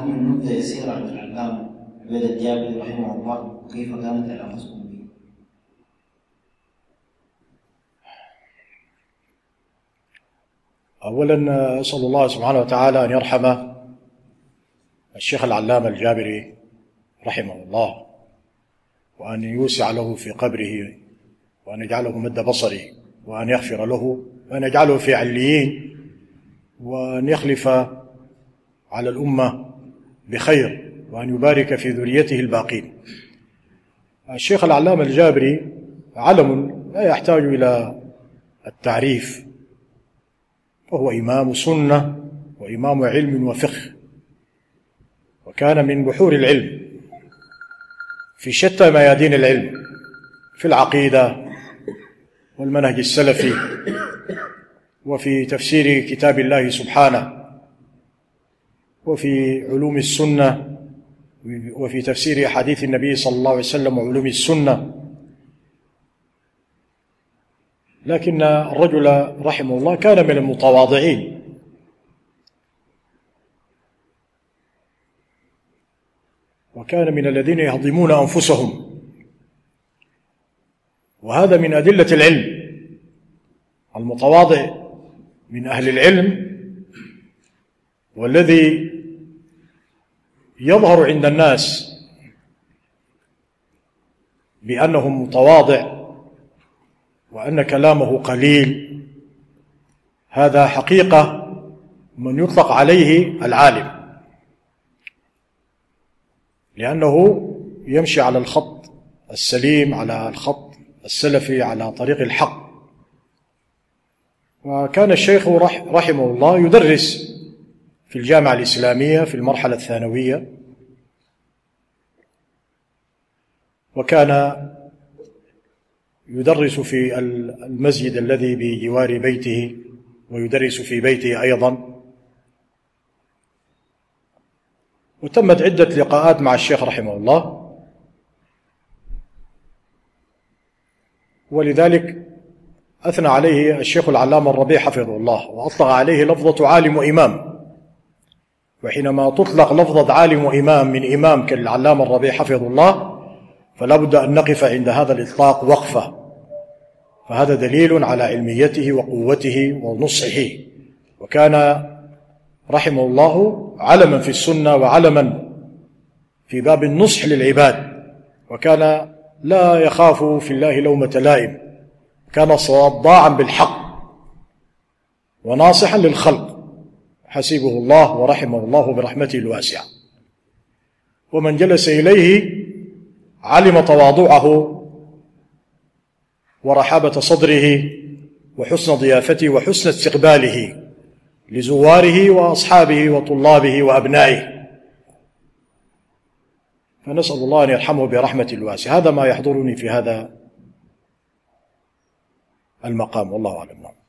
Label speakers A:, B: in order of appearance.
A: من نبذة يسيرة عن العلامة عبيد الجابري رحمه الله وكيف كانت علاقتكم به؟
B: أولا أسأل الله سبحانه وتعالى أن يرحم الشيخ العلامة الجابري رحمه الله، وأن يوسع له في قبره، وأن يجعله مد بصره، وأن يغفر له، وأن يجعله في عليين، وأن يخلف على الأمة بخير، وأن يبارك في ذريته الباقين. الشيخ العلامة الجابري علم لا يحتاج إلى التعريف، وهو إمام سنة وإمام علم وفقه، وكان من بحور العلم في شتى ميادين العلم، في العقيدة والمنهج السلفي، وفي تفسير كتاب الله سبحانه، وفي علوم السنة، وفي تفسير أحاديث النبي صلى الله عليه وسلم وعلوم السنة. لكن الرجل رحمه الله كان من المتواضعين، وكان من الذين يهضمون أنفسهم، وهذا من أدلة العلم. المتواضع من أهل العلم والذي يظهر عند الناس بأنه متواضع وأن كلامه قليل، هذا حقيقة من يطلق عليه العالم، لأنه يمشي على الخط السليم، على الخط السلفي، على طريق الحق. وكان الشيخ رحمه الله يدرس في الجامعة الإسلامية في المرحلة الثانوية، وكان يدرس في المسجد الذي بجوار بيته، ويدرس في بيته أيضا. وتمت عدة لقاءات مع الشيخ رحمه الله، ولذلك أثنى عليه الشيخ العلامة الربيع حفظه الله، وأطلق عليه لفظة عالم وإمام. وحينما تطلق لفظة عالم وإمام من إمام كالعلامة الربيع حفظه الله، فلا بد أن نقف عند هذا الإطلاق وقفة، فهذا دليل على علميته وقوته ونصحه. وكان رحمه الله علما في السنة وعلما في باب النصح للعباد، وكان لا يخاف في الله لومة لائم، كان صداعا بالحق وناصحا للخلق، حسبه الله ورحمه الله برحمته الواسعة. ومن جلس إليه علم تواضعه ورحابة صدره وحسن ضيافته وحسن استقباله لزواره وأصحابه وطلابه وأبنائه، فنسأل الله أن يرحمه برحمة الواسعة. هذا ما يحضرني في هذا المقام، والله أعلم.